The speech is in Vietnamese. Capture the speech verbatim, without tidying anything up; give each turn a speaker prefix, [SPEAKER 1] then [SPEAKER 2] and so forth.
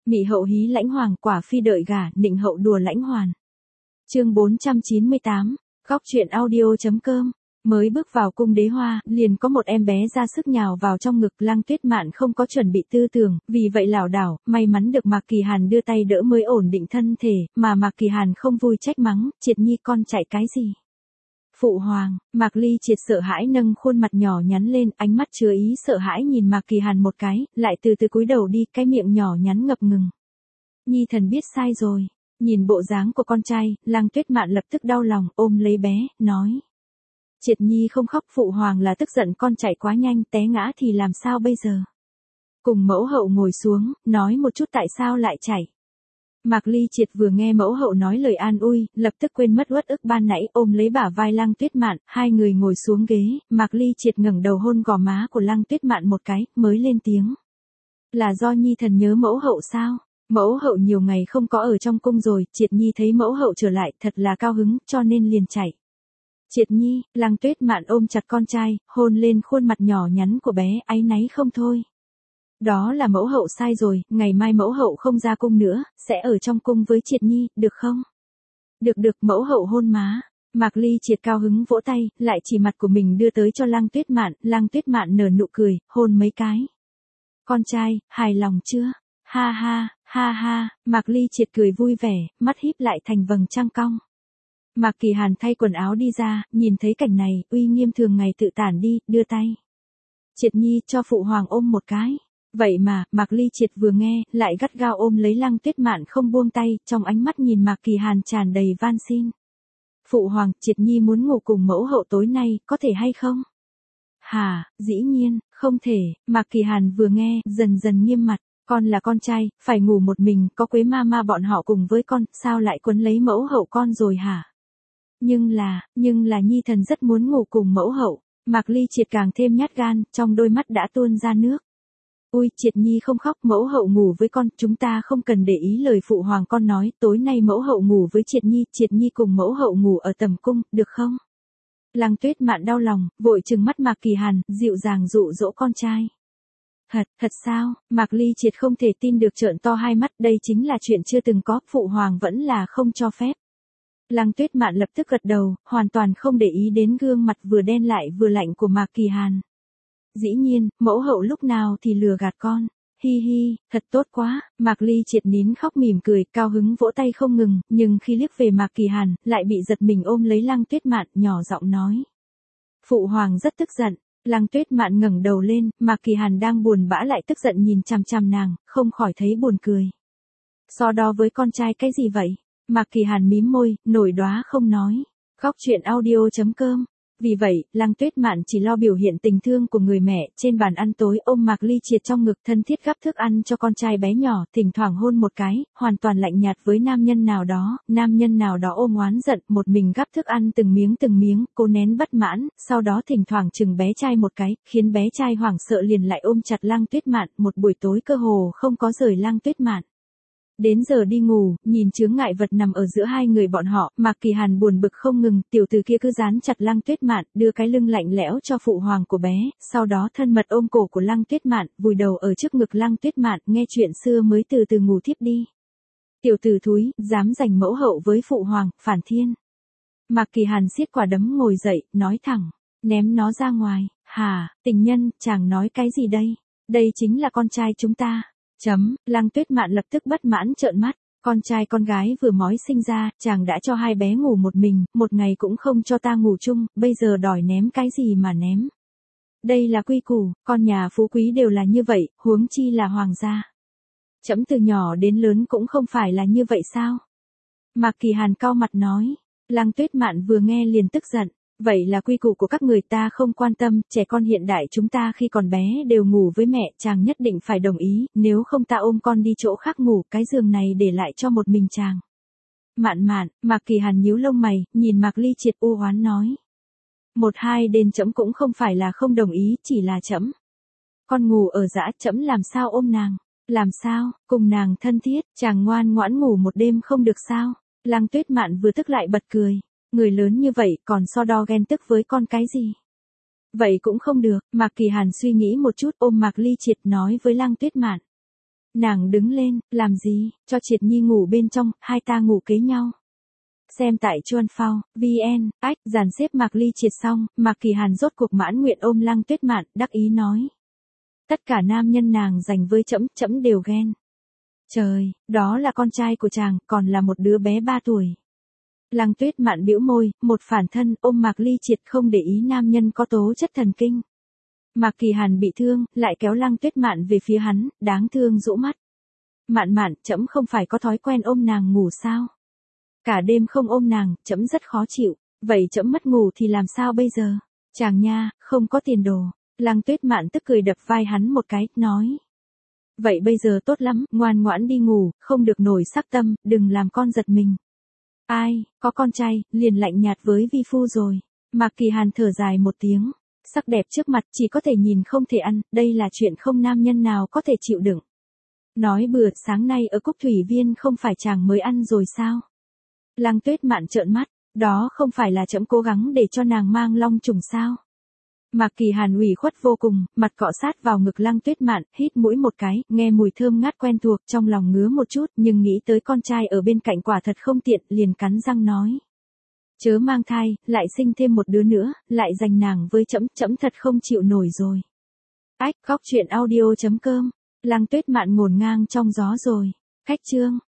[SPEAKER 1] Mị hậu hí lãnh hoàng, quả phi đợi gả, nịnh hậu đùa lãnh hoàn. Chương bốn trăm chín mươi tám, góc truyện audio.com. Mới bước vào cung đế hoa, liền có một em bé ra sức nhào vào trong ngực. Lăng Tuyết Mạn không có chuẩn bị tư tưởng, vì vậy lảo đảo, may mắn được Mạc Kỳ Hàn đưa tay đỡ mới ổn định thân thể, mà Mạc Kỳ Hàn không vui trách mắng, Triệt Nhi con chạy cái gì? Phụ hoàng, Mạc Ly Triệt sợ hãi nâng khuôn mặt nhỏ nhắn lên, ánh mắt chứa ý sợ hãi nhìn Mạc Kỳ Hàn một cái, lại từ từ cúi đầu đi, cái miệng nhỏ nhắn ngập ngừng. Nhi thần biết sai rồi. Nhìn bộ dáng của con trai, Lăng Tuyết Mạn lập tức đau lòng, ôm lấy bé, nói. Triệt Nhi không khóc, phụ hoàng là tức giận con chạy quá nhanh, té ngã thì làm sao bây giờ? Cùng mẫu hậu ngồi xuống, nói một chút tại sao lại chạy. Mạc Ly Triệt vừa nghe mẫu hậu nói lời an ui, lập tức quên mất uất ức ban nãy, ôm lấy bả vai Lăng Tuyết Mạn, hai người ngồi xuống ghế, Mạc Ly Triệt ngẩng đầu hôn gò má của Lăng Tuyết Mạn một cái, mới lên tiếng. Là do Nhi thần nhớ mẫu hậu sao? Mẫu hậu nhiều ngày không có ở trong cung rồi, Triệt Nhi thấy mẫu hậu trở lại, thật là cao hứng, cho nên liền chạy. Triệt Nhi, Lăng Tuyết Mạn ôm chặt con trai, hôn lên khuôn mặt nhỏ nhắn của bé, áy náy không thôi. Đó là mẫu hậu sai rồi, ngày mai mẫu hậu không ra cung nữa, sẽ ở trong cung với Triệt Nhi, được không? Được được, mẫu hậu hôn má. Mạc Ly Triệt cao hứng vỗ tay, lại chỉ mặt của mình đưa tới cho Lăng Tuyết Mạn, Lăng Tuyết Mạn nở nụ cười, hôn mấy cái. Con trai, hài lòng chưa? Ha ha, ha ha, Mạc Ly Triệt cười vui vẻ, mắt híp lại thành vầng trăng cong. Mạc Kỳ Hàn thay quần áo đi ra, nhìn thấy cảnh này, uy nghiêm thường ngày tự tản đi, đưa tay. Triệt Nhi cho phụ hoàng ôm một cái. Vậy mà, Mạc Ly Triệt vừa nghe, lại gắt gao ôm lấy Lăng Tuyết Mạn không buông tay, trong ánh mắt nhìn Mạc Kỳ Hàn tràn đầy van xin. Phụ hoàng, Triệt Nhi muốn ngủ cùng mẫu hậu tối nay, có thể hay không? Hà, dĩ nhiên, không thể, Mạc Kỳ Hàn vừa nghe, dần dần nghiêm mặt. Con là con trai, phải ngủ một mình, có Quế ma ma bọn họ cùng với con, sao lại quấn lấy mẫu hậu con rồi hả? Nhưng là, nhưng là Nhi thần rất muốn ngủ cùng mẫu hậu. Mạc Ly Triệt càng thêm nhát gan, trong đôi mắt đã tuôn ra nước. Ui, Triệt Nhi không khóc, mẫu hậu ngủ với con, chúng ta không cần để ý lời phụ hoàng con nói, tối nay mẫu hậu ngủ với Triệt Nhi, Triệt Nhi cùng mẫu hậu ngủ ở tầm cung, được không? Lăng Tuyết Mạn đau lòng, vội trừng mắt Mạc Kỳ Hàn, dịu dàng dụ dỗ con trai. Thật, thật sao? Mạc Ly Triệt không thể tin được, trợn to hai mắt, đây chính là chuyện chưa từng có, phụ hoàng vẫn là không cho phép. Lăng Tuyết Mạn lập tức gật đầu, hoàn toàn không để ý đến gương mặt vừa đen lại vừa lạnh của Mạc Kỳ Hàn. Dĩ nhiên, mẫu hậu lúc nào thì lừa gạt con. Hi hi, thật tốt quá. Mạc Ly Triệt nín khóc mỉm cười, cao hứng vỗ tay không ngừng, nhưng khi liếc về Mạc Kỳ Hàn, lại bị giật mình ôm lấy Lăng Tuyết Mạn, nhỏ giọng nói. Phụ hoàng rất tức giận. Lăng Tuyết Mạn ngẩng đầu lên, Mạc Kỳ Hàn đang buồn bã lại tức giận nhìn chằm chằm nàng, không khỏi thấy buồn cười. So đo với con trai cái gì vậy? Mạc Kỳ Hàn mím môi, nổi đóa không nói. Góc truyện audio.com. Vì vậy, Lăng Tuyết Mạn chỉ lo biểu hiện tình thương của người mẹ, trên bàn ăn tối ôm Mạc Ly Triệt trong ngực, thân thiết gắp thức ăn cho con trai bé nhỏ, thỉnh thoảng hôn một cái, hoàn toàn lạnh nhạt với nam nhân nào đó, nam nhân nào đó ôm oán giận, một mình gắp thức ăn từng miếng từng miếng, cô nén bất mãn, sau đó thỉnh thoảng chừng bé trai một cái, khiến bé trai hoảng sợ liền lại ôm chặt Lăng Tuyết Mạn, một buổi tối cơ hồ không có rời Lăng Tuyết Mạn. Đến giờ đi ngủ, nhìn chướng ngại vật nằm ở giữa hai người bọn họ, Mạc Kỳ Hàn buồn bực không ngừng, tiểu tử kia cứ dán chặt Lăng Tuyết Mạn, đưa cái lưng lạnh lẽo cho phụ hoàng của bé, sau đó thân mật ôm cổ của Lăng Tuyết Mạn, vùi đầu ở trước ngực Lăng Tuyết Mạn, nghe chuyện xưa mới từ từ ngủ thiếp đi. Tiểu tử thúi, dám giành mẫu hậu với phụ hoàng, phản thiên. Mạc Kỳ Hàn siết quả đấm ngồi dậy, nói thẳng, ném nó ra ngoài. Hà, tình nhân, chàng nói cái gì đây? Đây chính là con trai chúng ta. Chấm, Lăng Tuyết Mạn lập tức bất mãn trợn mắt, con trai con gái vừa mới sinh ra, chàng đã cho hai bé ngủ một mình, một ngày cũng không cho ta ngủ chung, bây giờ đòi ném cái gì mà ném. Đây là quy củ, con nhà phú quý đều là như vậy, huống chi là hoàng gia. Chấm từ nhỏ đến lớn cũng không phải là như vậy sao? Mạc Kỳ Hàn cau mặt nói, Lăng Tuyết Mạn vừa nghe liền tức giận. Vậy là quy củ của các người, ta không quan tâm, trẻ con hiện đại chúng ta khi còn bé đều ngủ với mẹ, chàng nhất định phải đồng ý, nếu không ta ôm con đi chỗ khác ngủ, cái giường này để lại cho một mình chàng. Mạn Mạn, Mạc Kỳ Hàn nhíu lông mày, nhìn Mạc Ly Triệt u oán nói. Một hai đền chấm cũng không phải là không đồng ý, chỉ là chấm. Con ngủ ở dã, chấm làm sao ôm nàng, làm sao, cùng nàng thân thiết, chàng ngoan ngoãn ngủ một đêm không được sao? Lăng Tuyết Mạn vừa tức lại bật cười. Người lớn như vậy còn so đo ghen tức với con cái gì? Vậy cũng không được, Mạc Kỳ Hàn suy nghĩ một chút, ôm Mạc Ly Triệt nói với Lăng Tuyết Mạn. Nàng đứng lên, làm gì, cho Triệt Nhi ngủ bên trong, hai ta ngủ kế nhau. Xem tại Chuan Phao, vn, ách, dàn xếp Mạc Ly Triệt xong, Mạc Kỳ Hàn rốt cuộc mãn nguyện ôm Lăng Tuyết Mạn, đắc ý nói. Tất cả nam nhân nàng dành với trẫm, trẫm đều ghen. Trời, đó là con trai của chàng, còn là một đứa bé ba tuổi. Lăng Tuyết Mạn bĩu môi, một phản thân, ôm Mạc Ly Triệt không để ý nam nhân có tố chất thần kinh. Mạc Kỳ Hàn bị thương, lại kéo Lăng Tuyết Mạn về phía hắn, đáng thương rũ mắt. Mạn Mạn, trẫm không phải có thói quen ôm nàng ngủ sao? Cả đêm không ôm nàng, trẫm rất khó chịu, vậy trẫm mất ngủ thì làm sao bây giờ? Chàng nha, không có tiền đồ. Lăng Tuyết Mạn tức cười đập vai hắn một cái, nói. Vậy bây giờ tốt lắm, ngoan ngoãn đi ngủ, không được nổi sắc tâm, đừng làm con giật mình. Ai, có con trai, liền lạnh nhạt với vi phu rồi. Mạc Kỳ Hàn thở dài một tiếng. Sắc đẹp trước mặt chỉ có thể nhìn không thể ăn, đây là chuyện không nam nhân nào có thể chịu đựng. Nói bừa, sáng nay ở Cúc Thủy Viên không phải chàng mới ăn rồi sao? Lăng Tuyết Mạn trợn mắt, đó không phải là trẫm cố gắng để cho nàng mang long trùng sao? Mạc Kỳ Hàn ủy khuất vô cùng, mặt cọ sát vào ngực Lăng Tuyết Mạn, hít mũi một cái, nghe mùi thơm ngát quen thuộc, trong lòng ngứa một chút, nhưng nghĩ tới con trai ở bên cạnh quả thật không tiện, liền cắn răng nói. Chớ mang thai, lại sinh thêm một đứa nữa, lại giành nàng với trẫm, trẫm thật không chịu nổi rồi. Ách, góc truyện audio chấm com, Lăng Tuyết Mạn ngổn ngang trong gió rồi. Khách chương.